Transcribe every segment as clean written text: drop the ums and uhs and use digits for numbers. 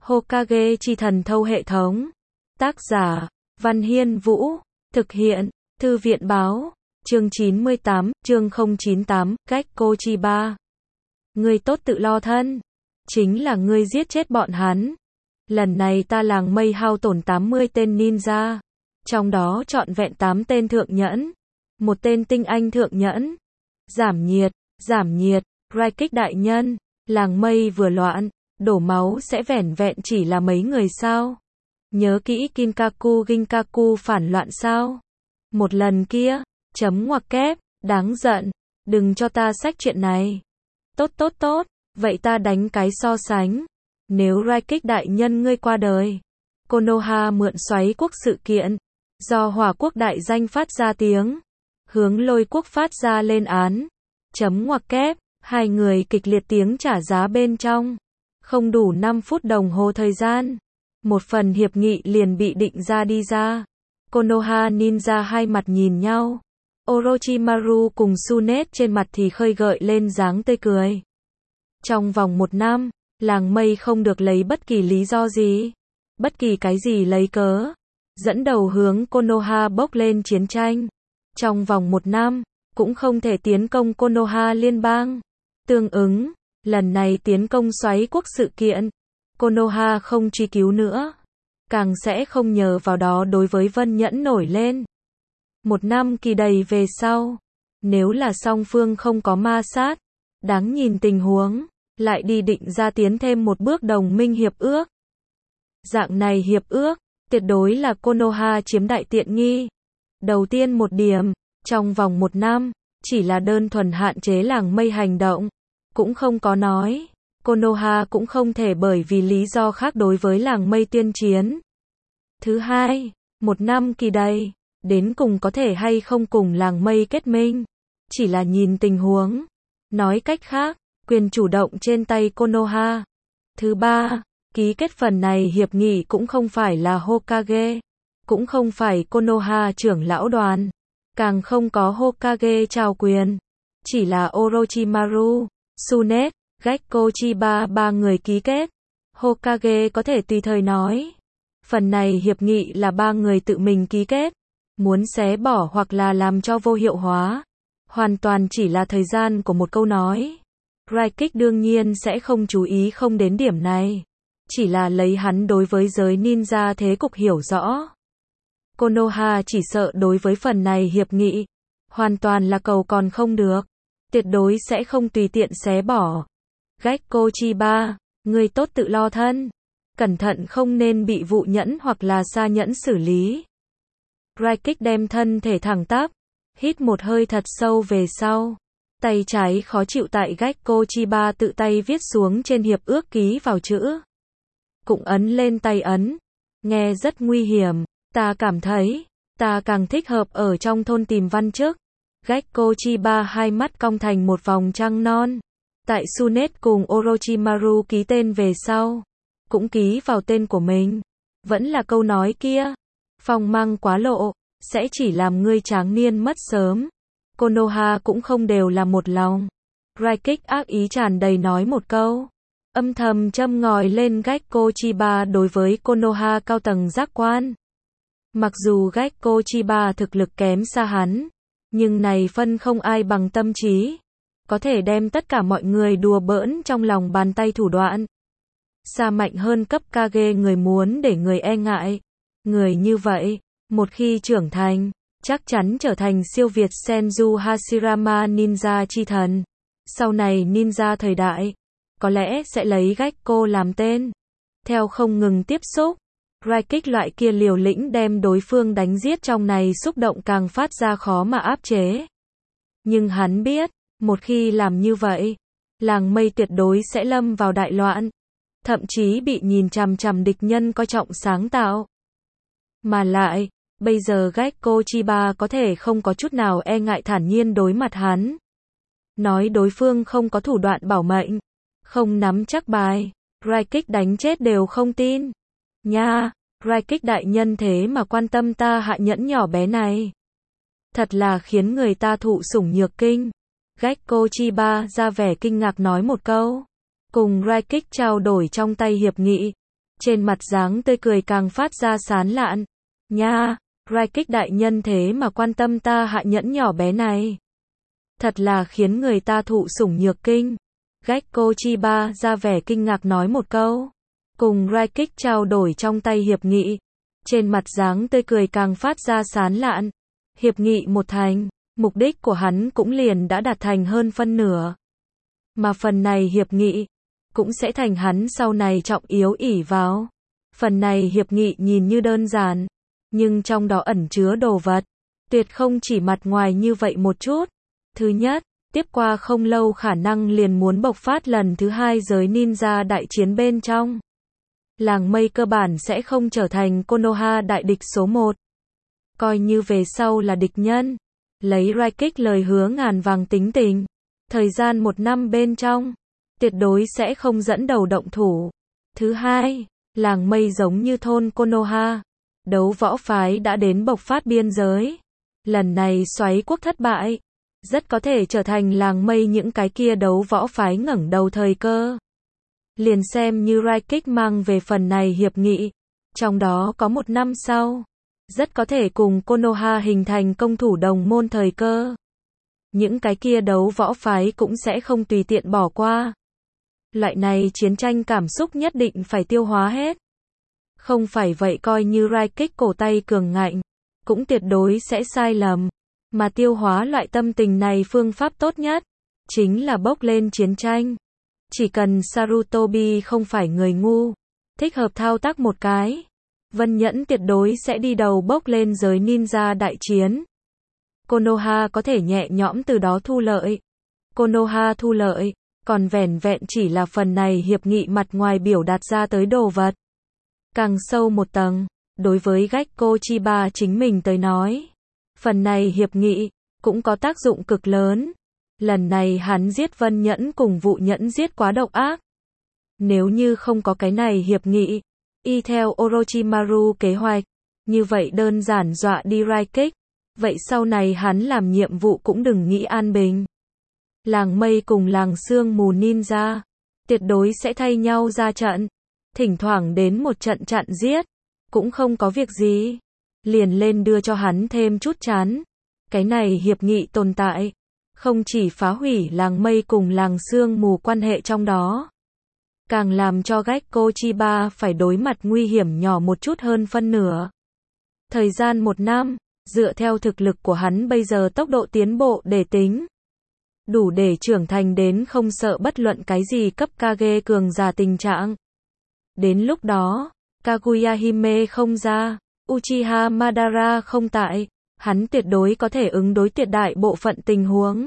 Hokage chi thần thâu hệ thống. Tác giả, Văn Hiên Vũ. Thực hiện, Thư viện Báo. Chương 98, chương 098, Gekko Chiba. Ngươi tốt tự lo thân. Chính là ngươi giết chết bọn hắn. Lần này ta làng mây hao tổn 80 tên ninja. Trong đó trọn vẹn 8 tên thượng nhẫn. Một tên tinh anh thượng nhẫn. Giảm nhiệt, Raikik đại nhân. Làng mây vừa loạn, đổ máu sẽ vẻn vẹn chỉ là mấy người sao? Nhớ kỹ Ginkaku phản loạn sao? Một lần kia, chấm ngoặc kép, đáng giận, đừng cho ta xách chuyện này. Tốt, vậy ta đánh cái so sánh. Nếu Raikik đại nhân ngươi qua đời, Konoha mượn xoáy quốc sự kiện, do Hỏa quốc đại danh phát ra tiếng, hướng Lôi quốc phát ra lên án. Chấm ngoặc kép, hai người kịch liệt tiếng trả giá bên trong. Không đủ 5 phút đồng hồ thời gian, một phần hiệp nghị liền bị định ra đi ra. Konoha ninja hai mặt nhìn nhau. Orochimaru cùng Tsunade trên mặt thì khơi gợi lên dáng tươi cười. Trong vòng 1 năm, làng mây không được lấy bất kỳ lý do gì, bất kỳ cái gì lấy cớ, dẫn đầu hướng Konoha bốc lên chiến tranh. Trong vòng 1 năm, cũng không thể tiến công Konoha liên bang. Tương ứng, lần này tiến công xoáy quốc sự kiện, Konoha không truy cứu nữa, càng sẽ không nhờ vào đó đối với Vân Nhẫn nổi lên. 1 năm kỳ đầy về sau, nếu là song phương không có ma sát, đáng nhìn tình huống, lại đi định ra tiến thêm một bước đồng minh hiệp ước. Dạng này hiệp ước, tuyệt đối là Konoha chiếm đại tiện nghi. Đầu tiên một điểm, trong vòng 1 năm, chỉ là đơn thuần hạn chế làng mây hành động, cũng không có nói. Konoha cũng không thể bởi vì lý do khác đối với làng mây tuyên chiến. Thứ hai, 1 năm kỳ đầy, đến cùng có thể hay không cùng làng mây kết minh, chỉ là nhìn tình huống. Nói cách khác, quyền chủ động trên tay Konoha. Thứ ba, ký kết phần này hiệp nghị cũng không phải là Hokage, cũng không phải Konoha trưởng lão đoàn, càng không có Hokage trao quyền, chỉ là Orochimaru, Tsunade, Gekko Chiba ba người ký kết. Hokage có thể tùy thời nói, phần này hiệp nghị là ba người tự mình ký kết, muốn xé bỏ hoặc là làm cho vô hiệu hóa, hoàn toàn chỉ là thời gian của một câu nói. Raikik đương nhiên sẽ không chú ý không đến điểm này, chỉ là lấy hắn đối với giới ninja thế cục hiểu rõ. Konoha chỉ sợ đối với phần này hiệp nghị, hoàn toàn là cầu còn không được, tuyệt đối sẽ không tùy tiện xé bỏ. Gekko Chiba, ngươi tốt tự lo thân, cẩn thận không nên bị vụ nhẫn hoặc là sa nhẫn xử lý. Raikik đem thân thể thẳng tắp, hít một hơi thật sâu về sau, tay trái khó chịu tại Gekko Chiba tự tay viết xuống trên hiệp ước ký vào chữ. Cũng ấn lên tay ấn, nghe rất nguy hiểm, ta cảm thấy, ta càng thích hợp ở trong thôn tìm văn chức. Gekko Chiba hai mắt cong thành một vòng trăng non. Tại Tsunade cùng Orochimaru ký tên về sau, cũng ký vào tên của mình. Vẫn là câu nói kia, phong mang quá lộ, sẽ chỉ làm ngươi tráng niên mất sớm. Konoha cũng không đều là một lòng. Raikik ác ý tràn đầy nói một câu, âm thầm châm ngòi lên Gekko Chiba đối với Konoha cao tầng giác quan. Mặc dù Gekko Chiba thực lực kém xa hắn, nhưng này phân không ai bằng tâm trí, có thể đem tất cả mọi người đùa bỡn trong lòng bàn tay thủ đoạn. Xa mạnh hơn cấp Kage người muốn để người e ngại. Người như vậy, một khi trưởng thành, chắc chắn trở thành siêu việt Senju Hashirama ninja chi thần. Sau này ninja thời đại, có lẽ sẽ lấy Gekko làm tên. Theo không ngừng tiếp xúc, Raikik loại kia liều lĩnh đem đối phương đánh giết trong này xúc động càng phát ra khó mà áp chế. Nhưng hắn biết, một khi làm như vậy, làng mây tuyệt đối sẽ lâm vào đại loạn, thậm chí bị nhìn chằm chằm địch nhân coi trọng sáng tạo. Mà lại, bây giờ Gekko Chiba có thể không có chút nào e ngại thản nhiên đối mặt hắn. Nói đối phương không có thủ đoạn bảo mệnh, không nắm chắc bài, Raikik đánh chết đều không tin. Nha, Raikik đại nhân thế mà quan tâm ta hạ nhẫn nhỏ bé này. Thật là khiến người ta thụ sủng nhược kinh. Gekko Chiba ra vẻ kinh ngạc nói một câu. Cùng Raikik trao đổi trong tay hiệp nghị. Trên mặt dáng tươi cười càng phát ra sán lạn. Nha, Raikik đại nhân thế mà quan tâm ta hạ nhẫn nhỏ bé này. Thật là khiến người ta thụ sủng nhược kinh. Gekko Chiba ra vẻ kinh ngạc nói một câu. Cùng Raikik trao đổi trong tay hiệp nghị. Trên mặt dáng tươi cười càng phát ra sán lạn. Hiệp nghị một thành, mục đích của hắn cũng liền đã đạt thành hơn phân nửa. Mà phần này hiệp nghị, cũng sẽ thành hắn sau này trọng yếu ỷ vào. Phần này hiệp nghị nhìn như đơn giản, nhưng trong đó ẩn chứa đồ vật. Tuyệt không chỉ mặt ngoài như vậy một chút. Thứ nhất, tiếp qua không lâu khả năng liền muốn bộc phát lần thứ hai giới ninja đại chiến bên trong. Làng mây cơ bản sẽ không trở thành Konoha đại địch số 1. Coi như về sau là địch nhân. Lấy Raikik lời hứa ngàn vàng tính tình. Thời gian 1 năm bên trong, tuyệt đối sẽ không dẫn đầu động thủ. Thứ hai, làng mây giống như thôn Konoha. Đấu võ phái đã đến bộc phát biên giới. Lần này xoáy quốc thất bại. Rất có thể trở thành làng mây những cái kia đấu võ phái ngẩng đầu thời cơ. Liền xem như Raikik mang về phần này hiệp nghị. Trong đó có 1 năm sau. Rất có thể cùng Konoha hình thành công thủ đồng môn thời cơ. Những cái kia đấu võ phái cũng sẽ không tùy tiện bỏ qua. Loại này chiến tranh cảm xúc nhất định phải tiêu hóa hết. Không phải vậy coi như Raikik cổ tay cường ngạnh, cũng tuyệt đối sẽ sai lầm. Mà tiêu hóa loại tâm tình này phương pháp tốt nhất, chính là bốc lên chiến tranh. Chỉ cần Sarutobi không phải người ngu, thích hợp thao tác một cái, Vân Nhẫn tuyệt đối sẽ đi đầu bốc lên giới ninja đại chiến. Konoha có thể nhẹ nhõm từ đó thu lợi. Konoha thu lợi, còn vẻn vẹn chỉ là phần này hiệp nghị mặt ngoài biểu đạt ra tới đồ vật. Càng sâu một tầng, đối với Gekko Chiba chính mình tới nói, phần này hiệp nghị cũng có tác dụng cực lớn. Lần này hắn giết Vân Nhẫn cùng Vụ Nhẫn giết quá độc ác. Nếu như không có cái này hiệp nghị, y theo Orochimaru kế hoạch, như vậy đơn giản dọa đi Raikik. Vậy sau này hắn làm nhiệm vụ cũng đừng nghĩ an bình. Làng mây cùng làng sương mù ninja, tuyệt đối sẽ thay nhau ra trận. Thỉnh thoảng đến một trận chặn giết, cũng không có việc gì. Liền lên đưa cho hắn thêm chút chán. Cái này hiệp nghị tồn tại, không chỉ phá hủy làng mây cùng làng sương mù quan hệ trong đó, càng làm cho Gekko Chiba phải đối mặt nguy hiểm nhỏ một chút hơn phân nửa. Thời gian 1 năm, dựa theo thực lực của hắn bây giờ tốc độ tiến bộ để tính, đủ để trưởng thành đến không sợ bất luận cái gì cấp Kage cường giả tình trạng. Đến lúc đó, Kaguya Hime không ra, Uchiha Madara không tại, hắn tuyệt đối có thể ứng đối tuyệt đại bộ phận tình huống.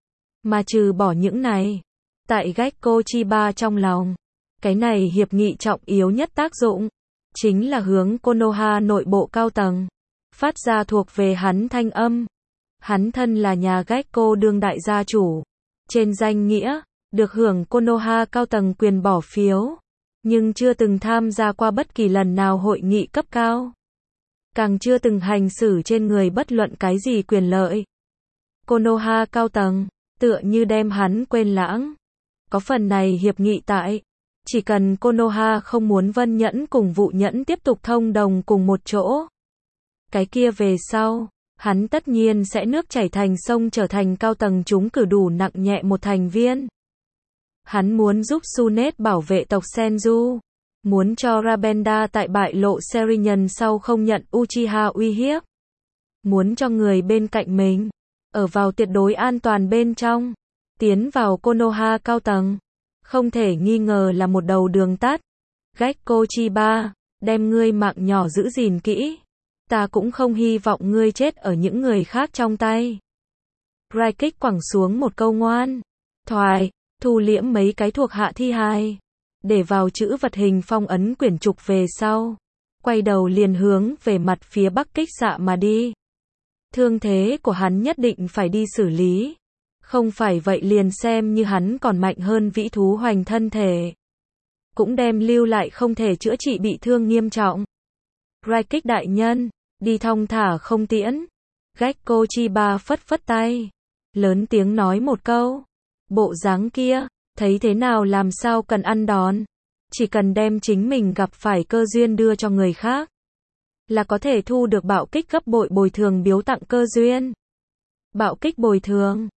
Mà trừ bỏ những này, tại Gekko Chiba trong lòng, cái này hiệp nghị trọng yếu nhất tác dụng, chính là hướng Konoha nội bộ cao tầng, phát ra thuộc về hắn thanh âm. Hắn thân là nhà Gekko đương đại gia chủ, trên danh nghĩa, được hưởng Konoha cao tầng quyền bỏ phiếu, nhưng chưa từng tham gia qua bất kỳ lần nào hội nghị cấp cao. Càng chưa từng hành xử trên người bất luận cái gì quyền lợi. Konoha cao tầng, tựa như đem hắn quên lãng. Có phần này hiệp nghị tại, chỉ cần Konoha không muốn Vân Nhẫn cùng Vụ Nhẫn tiếp tục thông đồng cùng một chỗ, cái kia về sau, hắn tất nhiên sẽ nước chảy thành sông trở thành cao tầng chúng cử đủ nặng nhẹ một thành viên. Hắn muốn giúp Sunet bảo vệ tộc Senju, muốn cho Rabenda tại bại lộ Serinhân sau không nhận Uchiha uy hiếp, muốn cho người bên cạnh mình ở vào tuyệt đối an toàn bên trong, tiến vào Konoha cao tầng, không thể nghi ngờ là một đầu đường tắt. Gekko Chiba, đem ngươi mạng nhỏ giữ gìn kỹ, ta cũng không hy vọng ngươi chết ở những người khác trong tay. Raikik quẳng xuống một câu ngoan thoại, thu liễm mấy cái thuộc hạ thi hài, để vào chữ vật hình phong ấn quyển trục về sau, quay đầu liền hướng về mặt phía bắc kích xạ mà đi. Thương thế của hắn nhất định phải đi xử lý, không phải vậy liền xem như hắn còn mạnh hơn vĩ thú hoành thân thể, cũng đem lưu lại không thể chữa trị bị thương nghiêm trọng. Raikik đại nhân, đi thong thả không tiễn. Gekko Chiba phất phất tay, lớn tiếng nói một câu. Bộ dáng kia, thấy thế nào làm sao cần ăn đòn. Chỉ cần đem chính mình gặp phải cơ duyên đưa cho người khác, là có thể thu được bạo kích gấp bội bồi thường biếu tặng cơ duyên. Bạo kích bồi thường.